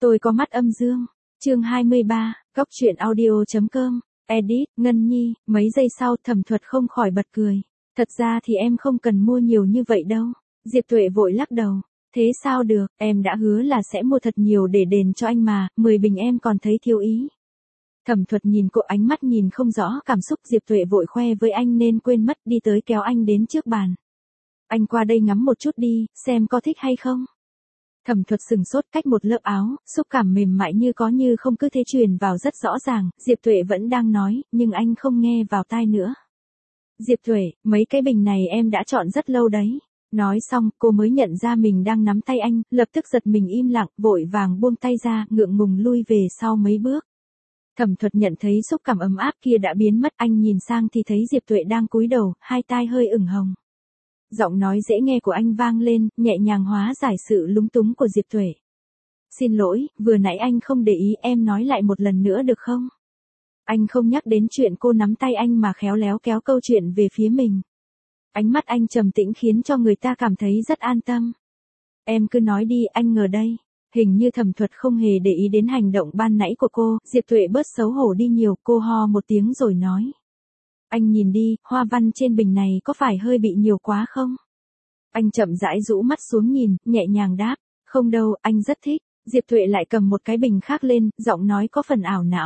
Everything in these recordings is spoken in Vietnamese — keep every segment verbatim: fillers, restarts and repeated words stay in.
Tôi có mắt âm dương. Chương hai mươi ba, Góc truyện audio.com, edit, Ngân Nhi. Mấy giây sau Thẩm Thuật không khỏi bật cười. Thật ra thì em không cần mua nhiều như vậy đâu. Diệp Tuệ vội lắc đầu. Thế sao được, em đã hứa là sẽ mua thật nhiều để đền cho anh mà, mười bình em còn thấy thiếu ý. Thẩm Thuật nhìn cô, ánh mắt nhìn không rõ cảm xúc. Diệp Tuệ vội khoe với anh nên quên mất, đi tới kéo anh đến trước bàn. Anh qua đây ngắm một chút đi, xem có thích hay không. Thẩm Thuật sừng sốt, cách một lớp áo, xúc cảm mềm mại như có như không cứ thế truyền vào rất rõ ràng. Diệp Tuệ vẫn đang nói, nhưng anh không nghe vào tai nữa. Diệp Tuệ, mấy cái bình này em đã chọn rất lâu đấy. Nói xong, cô mới nhận ra mình đang nắm tay anh, lập tức giật mình im lặng, vội vàng buông tay ra, ngượng ngùng lui về sau mấy bước. Thẩm Thuật nhận thấy xúc cảm ấm áp kia đã biến mất, anh nhìn sang thì thấy Diệp Tuệ đang cúi đầu, hai tai hơi ửng hồng. Giọng nói dễ nghe của anh vang lên, nhẹ nhàng hóa giải sự lúng túng của Diệp Tuệ. Xin lỗi, vừa nãy anh không để ý, em nói lại một lần nữa được không? Anh không nhắc đến chuyện cô nắm tay anh mà khéo léo kéo câu chuyện về phía mình. Ánh mắt anh trầm tĩnh khiến cho người ta cảm thấy rất an tâm. Em cứ nói đi, anh ngờ đây. Hình như Thẩm Thuật không hề để ý đến hành động ban nãy của cô, Diệp Tuệ bớt xấu hổ đi nhiều, cô ho một tiếng rồi nói. Anh nhìn đi, hoa văn trên bình này có phải hơi bị nhiều quá không? Anh chậm rãi rũ mắt xuống nhìn, nhẹ nhàng đáp. Không đâu, anh rất thích. Diệp Tuệ lại cầm một cái bình khác lên, giọng nói có phần ảo não.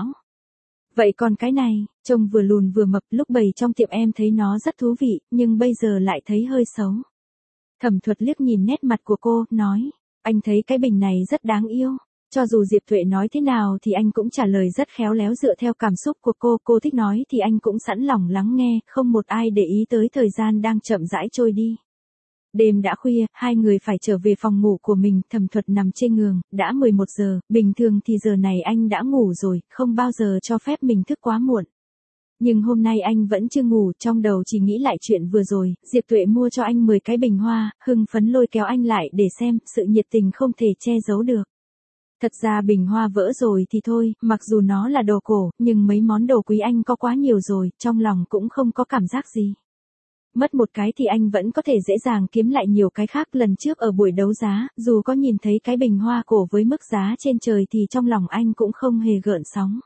Vậy còn cái này, trông vừa lùn vừa mập, lúc bày trong tiệm em thấy nó rất thú vị, nhưng bây giờ lại thấy hơi xấu. Thẩm Thuật liếc nhìn nét mặt của cô, nói. Anh thấy cái bình này rất đáng yêu. Cho dù Diệp Tuệ nói thế nào thì anh cũng trả lời rất khéo léo dựa theo cảm xúc của cô. Cô thích nói thì anh cũng sẵn lòng lắng nghe, không một ai để ý tới thời gian đang chậm rãi trôi đi. Đêm đã khuya, hai người phải trở về phòng ngủ của mình. Thẩm Thuật nằm trên giường, đã mười một giờ, bình thường thì giờ này anh đã ngủ rồi, không bao giờ cho phép mình thức quá muộn. Nhưng hôm nay anh vẫn chưa ngủ, trong đầu chỉ nghĩ lại chuyện vừa rồi. Diệp Tuệ mua cho anh mười cái bình hoa, hưng phấn lôi kéo anh lại để xem, sự nhiệt tình không thể che giấu được. Thật ra bình hoa vỡ rồi thì thôi, mặc dù nó là đồ cổ, nhưng mấy món đồ quý anh có quá nhiều rồi, trong lòng cũng không có cảm giác gì. Mất một cái thì anh vẫn có thể dễ dàng kiếm lại nhiều cái khác. Lần trước ở buổi đấu giá, dù có nhìn thấy cái bình hoa cổ với mức giá trên trời thì trong lòng anh cũng không hề gợn sóng.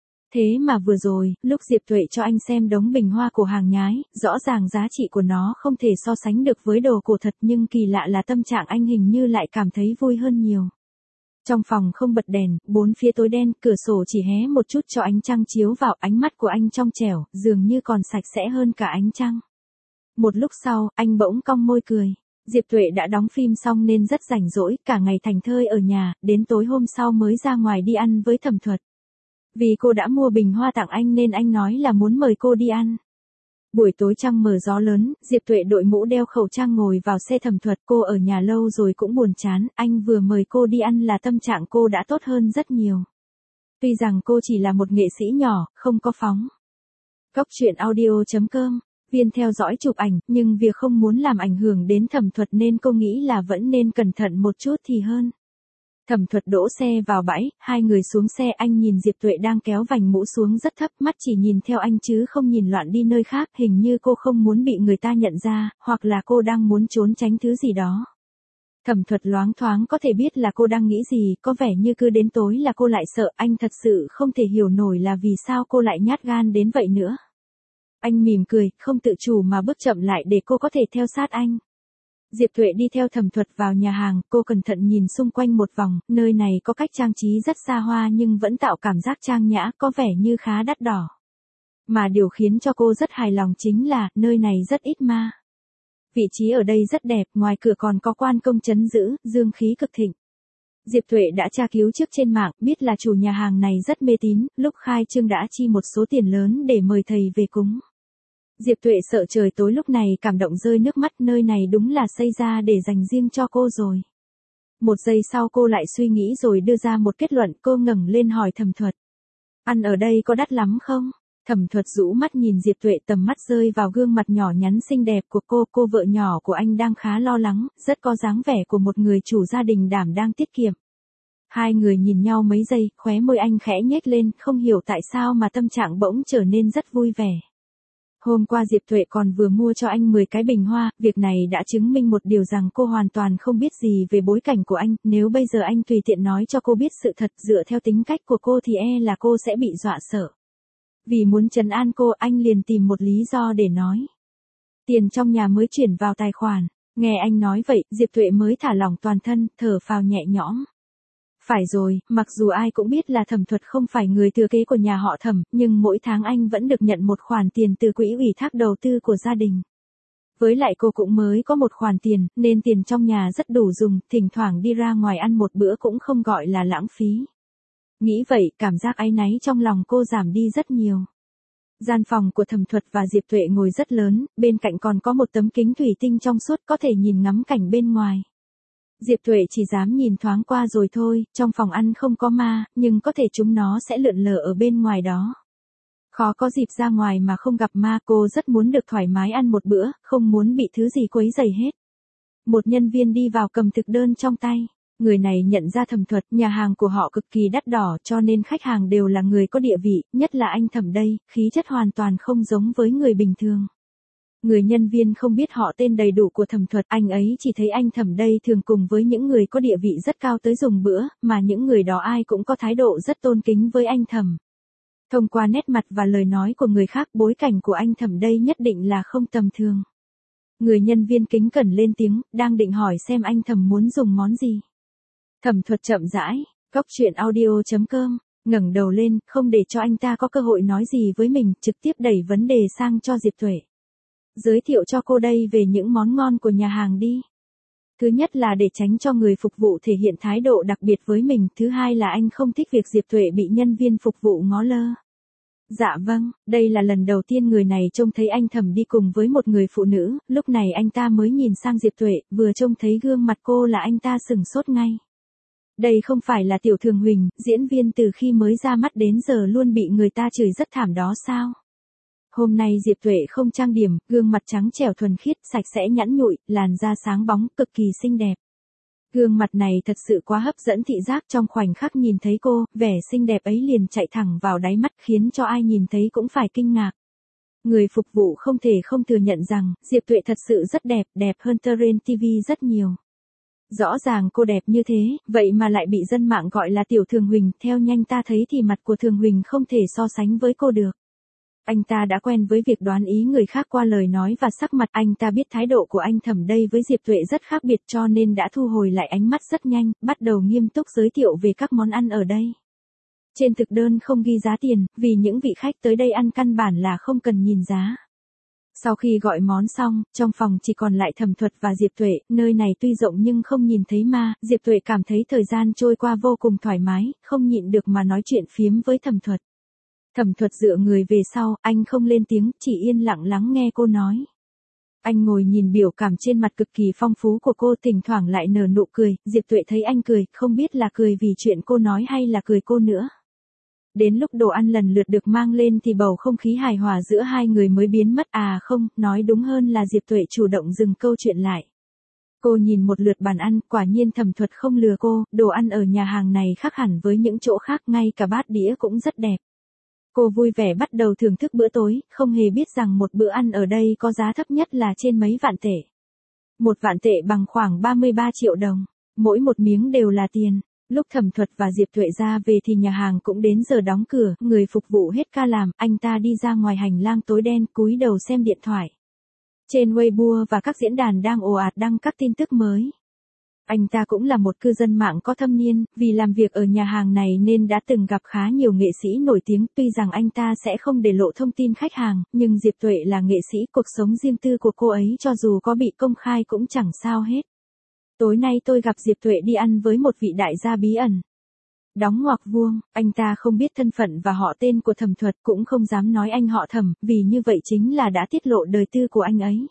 Thế mà vừa rồi, lúc Diệp Tuệ cho anh xem đống bình hoa cổ hàng nhái, rõ ràng giá trị của nó không thể so sánh được với đồ cổ thật, nhưng kỳ lạ là tâm trạng anh hình như lại cảm thấy vui hơn nhiều. Trong phòng không bật đèn, bốn phía tối đen, cửa sổ chỉ hé một chút cho ánh trăng chiếu vào, ánh mắt của anh trong trẻo, dường như còn sạch sẽ hơn cả ánh trăng. Một lúc sau, anh bỗng cong môi cười. Diệp Tuệ đã đóng phim xong nên rất rảnh rỗi, cả ngày thảnh thơi ở nhà, đến tối hôm sau mới ra ngoài đi ăn với Thẩm Thuật. Vì cô đã mua bình hoa tặng anh nên anh nói là muốn mời cô đi ăn. Buổi tối trăng mờ gió lớn, Diệp Tuệ đội mũ đeo khẩu trang ngồi vào xe Thẩm Thuật. Cô ở nhà lâu rồi cũng buồn chán, anh vừa mời cô đi ăn là tâm trạng cô đã tốt hơn rất nhiều. Tuy rằng cô chỉ là một nghệ sĩ nhỏ, không có phóng. Góc truyện audio.com, Viên theo dõi chụp ảnh, nhưng việc không muốn làm ảnh hưởng đến Thẩm Thuật nên cô nghĩ là vẫn nên cẩn thận một chút thì hơn. Thẩm Thuật đỗ xe vào bãi, hai người xuống xe, anh nhìn Diệp Tuệ đang kéo vành mũ xuống rất thấp, mắt chỉ nhìn theo anh chứ không nhìn loạn đi nơi khác, hình như cô không muốn bị người ta nhận ra, hoặc là cô đang muốn trốn tránh thứ gì đó. Thẩm Thuật loáng thoáng có thể biết là cô đang nghĩ gì, có vẻ như cứ đến tối là cô lại sợ, anh thật sự không thể hiểu nổi là vì sao cô lại nhát gan đến vậy nữa. Anh mỉm cười, không tự chủ mà bước chậm lại để cô có thể theo sát anh. Diệp Tuệ đi theo Thẩm Thuật vào nhà hàng, cô cẩn thận nhìn xung quanh một vòng, nơi này có cách trang trí rất xa hoa nhưng vẫn tạo cảm giác trang nhã, có vẻ như khá đắt đỏ. Mà điều khiến cho cô rất hài lòng chính là, nơi này rất ít ma. Vị trí ở đây rất đẹp, ngoài cửa còn có quan công trấn giữ, dương khí cực thịnh. Diệp Tuệ đã tra cứu trước trên mạng, biết là chủ nhà hàng này rất mê tín, lúc khai trương đã chi một số tiền lớn để mời thầy về cúng. Diệp Tuệ sợ trời tối lúc này cảm động rơi nước mắt, nơi này đúng là xây ra để dành riêng cho cô rồi. Một giây sau cô lại suy nghĩ rồi đưa ra một kết luận, cô ngẩng lên hỏi Thẩm Thuật. Ăn ở đây có đắt lắm không? Thẩm Thuật rũ mắt nhìn Diệp Tuệ, tầm mắt rơi vào gương mặt nhỏ nhắn xinh đẹp của cô, cô vợ nhỏ của anh đang khá lo lắng, rất có dáng vẻ của một người chủ gia đình đảm đang tiết kiệm. Hai người nhìn nhau mấy giây, khóe môi anh khẽ nhếch lên, không hiểu tại sao mà tâm trạng bỗng trở nên rất vui vẻ. Hôm qua Diệp Tuệ còn vừa mua cho anh mười cái bình hoa, việc này đã chứng minh một điều rằng cô hoàn toàn không biết gì về bối cảnh của anh, nếu bây giờ anh tùy tiện nói cho cô biết sự thật dựa theo tính cách của cô thì e là cô sẽ bị dọa sợ. Vì muốn trấn an cô, anh liền tìm một lý do để nói. Tiền trong nhà mới chuyển vào tài khoản. Nghe anh nói vậy, Diệp Tuệ mới thả lỏng toàn thân, thở phào nhẹ nhõm. Phải rồi, mặc dù ai cũng biết là Thẩm Thuật không phải người thừa kế của nhà họ Thẩm, nhưng mỗi tháng anh vẫn được nhận một khoản tiền từ quỹ ủy thác đầu tư của gia đình. Với lại cô cũng mới có một khoản tiền, nên tiền trong nhà rất đủ dùng, thỉnh thoảng đi ra ngoài ăn một bữa cũng không gọi là lãng phí. Nghĩ vậy, cảm giác áy náy trong lòng cô giảm đi rất nhiều. Gian phòng của Thẩm Thuật và Diệp Tuệ ngồi rất lớn, bên cạnh còn có một tấm kính thủy tinh trong suốt có thể nhìn ngắm cảnh bên ngoài. Diệp Tuệ chỉ dám nhìn thoáng qua rồi thôi, trong phòng ăn không có ma, nhưng có thể chúng nó sẽ lượn lờ ở bên ngoài đó. Khó có dịp ra ngoài mà không gặp ma, cô rất muốn được thoải mái ăn một bữa, không muốn bị thứ gì quấy rầy hết. Một nhân viên đi vào cầm thực đơn trong tay. Người này nhận ra Thẩm Thuật, nhà hàng của họ cực kỳ đắt đỏ cho nên khách hàng đều là người có địa vị, nhất là anh Thẩm đây, khí chất hoàn toàn không giống với người bình thường. Người nhân viên không biết họ tên đầy đủ của Thẩm Thuật, anh ấy chỉ thấy anh Thẩm đây thường cùng với những người có địa vị rất cao tới dùng bữa, mà những người đó ai cũng có thái độ rất tôn kính với anh Thẩm. Thông qua nét mặt và lời nói của người khác, bối cảnh của anh Thẩm đây nhất định là không tầm thường. Người nhân viên kính cẩn lên tiếng, đang định hỏi xem anh Thẩm muốn dùng món gì. Thẩm Thuật chậm rãi, cóc truyện audio chấm com, ngẩng đầu lên, không để cho anh ta có cơ hội nói gì với mình, trực tiếp đẩy vấn đề sang cho Diệp Tuệ. Giới thiệu cho cô đây về những món ngon của nhà hàng đi. Thứ nhất là để tránh cho người phục vụ thể hiện thái độ đặc biệt với mình, thứ hai là anh không thích việc Diệp Tuệ bị nhân viên phục vụ ngó lơ. Dạ vâng, đây là lần đầu tiên người này trông thấy anh Thẩm đi cùng với một người phụ nữ, lúc này anh ta mới nhìn sang Diệp Tuệ, vừa trông thấy gương mặt cô là anh ta sửng sốt ngay. Đây không phải là Tiểu Thường Huỳnh, diễn viên từ khi mới ra mắt đến giờ luôn bị người ta chửi rất thảm đó sao? Hôm nay Diệp Tuệ không trang điểm, gương mặt trắng trẻo thuần khiết, sạch sẽ nhẵn nhụi, làn da sáng bóng, cực kỳ xinh đẹp. Gương mặt này thật sự quá hấp dẫn thị giác, trong khoảnh khắc nhìn thấy cô, vẻ xinh đẹp ấy liền chạy thẳng vào đáy mắt khiến cho ai nhìn thấy cũng phải kinh ngạc. Người phục vụ không thể không thừa nhận rằng, Diệp Tuệ thật sự rất đẹp, đẹp hơn trên ti vi rất nhiều. Rõ ràng cô đẹp như thế, vậy mà lại bị dân mạng gọi là Tiểu Thường Huỳnh, theo nhanh ta thấy thì mặt của Thường Huỳnh không thể so sánh với cô được. Anh ta đã quen với việc đoán ý người khác qua lời nói và sắc mặt, anh ta biết thái độ của anh Thẩm đây với Diệp Tuệ rất khác biệt cho nên đã thu hồi lại ánh mắt rất nhanh, bắt đầu nghiêm túc giới thiệu về các món ăn ở đây. Trên thực đơn không ghi giá tiền, vì những vị khách tới đây ăn căn bản là không cần nhìn giá. Sau khi gọi món xong, trong phòng chỉ còn lại Thẩm Thuật và Diệp Tuệ, nơi này tuy rộng nhưng không nhìn thấy ma, Diệp Tuệ cảm thấy thời gian trôi qua vô cùng thoải mái, không nhịn được mà nói chuyện phiếm với Thẩm Thuật. Thẩm Thuật dựa người về sau, anh không lên tiếng, chỉ yên lặng lắng nghe cô nói. Anh ngồi nhìn biểu cảm trên mặt cực kỳ phong phú của cô, thỉnh thoảng lại nở nụ cười, Diệp Tuệ thấy anh cười, không biết là cười vì chuyện cô nói hay là cười cô nữa. Đến lúc đồ ăn lần lượt được mang lên thì bầu không khí hài hòa giữa hai người mới biến mất, à không, nói đúng hơn là Diệp Tuệ chủ động dừng câu chuyện lại. Cô nhìn một lượt bàn ăn, quả nhiên Thẩm Thuật không lừa cô, đồ ăn ở nhà hàng này khác hẳn với những chỗ khác, ngay cả bát đĩa cũng rất đẹp. Cô vui vẻ bắt đầu thưởng thức bữa tối, không hề biết rằng một bữa ăn ở đây có giá thấp nhất là trên mấy vạn tệ. Một vạn tệ bằng khoảng ba mươi ba triệu đồng, mỗi một miếng đều là tiền. Lúc Thẩm Thuật và Diệp Tuệ ra về thì nhà hàng cũng đến giờ đóng cửa, người phục vụ hết ca làm, anh ta đi ra ngoài hành lang tối đen, cúi đầu xem điện thoại. Trên Weibo và các diễn đàn đang ồ ạt đăng các tin tức mới. Anh ta cũng là một cư dân mạng có thâm niên, vì làm việc ở nhà hàng này nên đã từng gặp khá nhiều nghệ sĩ nổi tiếng, tuy rằng anh ta sẽ không để lộ thông tin khách hàng, nhưng Diệp Tuệ là nghệ sĩ, cuộc sống riêng tư của cô ấy cho dù có bị công khai cũng chẳng sao hết. Tối nay tôi gặp Diệp Tuệ đi ăn với một vị đại gia bí ẩn. Đóng ngoặc vuông, anh ta không biết thân phận và họ tên của Thẩm Thuật, cũng không dám nói anh họ Thẩm, vì như vậy chính là đã tiết lộ đời tư của anh ấy.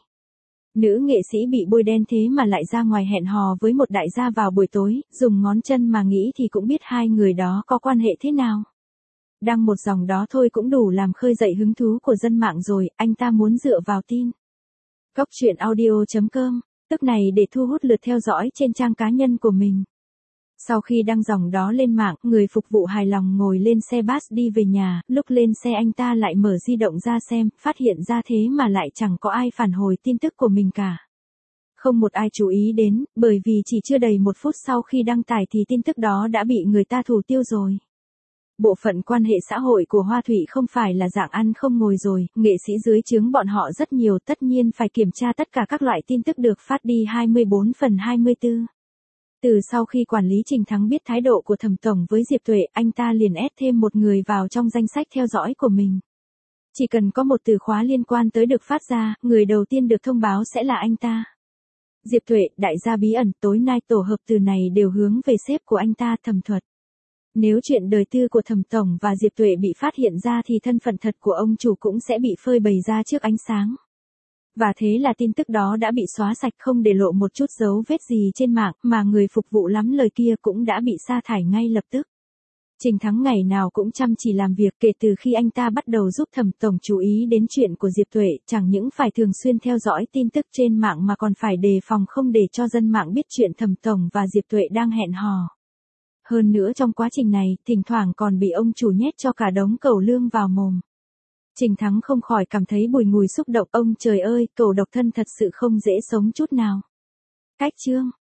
Nữ nghệ sĩ bị bôi đen thế mà lại ra ngoài hẹn hò với một đại gia vào buổi tối, dùng ngón chân mà nghĩ thì cũng biết hai người đó có quan hệ thế nào. Đăng một dòng đó thôi cũng đủ làm khơi dậy hứng thú của dân mạng rồi, anh ta muốn dựa vào tin. Cóc truyện audio chấm com, tức này để thu hút lượt theo dõi trên trang cá nhân của mình. Sau khi đăng dòng đó lên mạng, người phục vụ hài lòng ngồi lên xe bus đi về nhà, lúc lên xe anh ta lại mở di động ra xem, phát hiện ra thế mà lại chẳng có ai phản hồi tin tức của mình cả. Không một ai chú ý đến, bởi vì chỉ chưa đầy một phút sau khi đăng tải thì tin tức đó đã bị người ta thủ tiêu rồi. Bộ phận quan hệ xã hội của Hoa Thủy không phải là dạng ăn không ngồi rồi, nghệ sĩ dưới trướng bọn họ rất nhiều, tất nhiên phải kiểm tra tất cả các loại tin tức được phát đi hai mươi bốn phần hai mươi tư. Từ sau khi quản lý Trình Thắng biết thái độ của Thẩm Tổng với Diệp Tuệ, anh ta liền ép thêm một người vào trong danh sách theo dõi của mình. Chỉ cần có một từ khóa liên quan tới được phát ra, người đầu tiên được thông báo sẽ là anh ta. Diệp Tuệ, đại gia bí ẩn, tối nay tổ hợp từ này đều hướng về sếp của anh ta, Thẩm Thuật. Nếu chuyện đời tư của Thẩm Tổng và Diệp Tuệ bị phát hiện ra thì thân phận thật của ông chủ cũng sẽ bị phơi bày ra trước ánh sáng. Và thế là tin tức đó đã bị xóa sạch, không để lộ một chút dấu vết gì trên mạng, mà người phục vụ lắm lời kia cũng đã bị sa thải ngay lập tức. Trình Thắng ngày nào cũng chăm chỉ làm việc, kể từ khi anh ta bắt đầu giúp Thẩm Tổng chú ý đến chuyện của Diệp Tuệ, chẳng những phải thường xuyên theo dõi tin tức trên mạng mà còn phải đề phòng không để cho dân mạng biết chuyện Thẩm Tổng và Diệp Tuệ đang hẹn hò. Hơn nữa trong quá trình này, thỉnh thoảng còn bị ông chủ nhét cho cả đống cẩu lương vào mồm. Trình Thắng không khỏi cảm thấy bùi ngùi xúc động, ông trời ơi, cẩu độc thân thật sự không dễ sống chút nào. Cách chương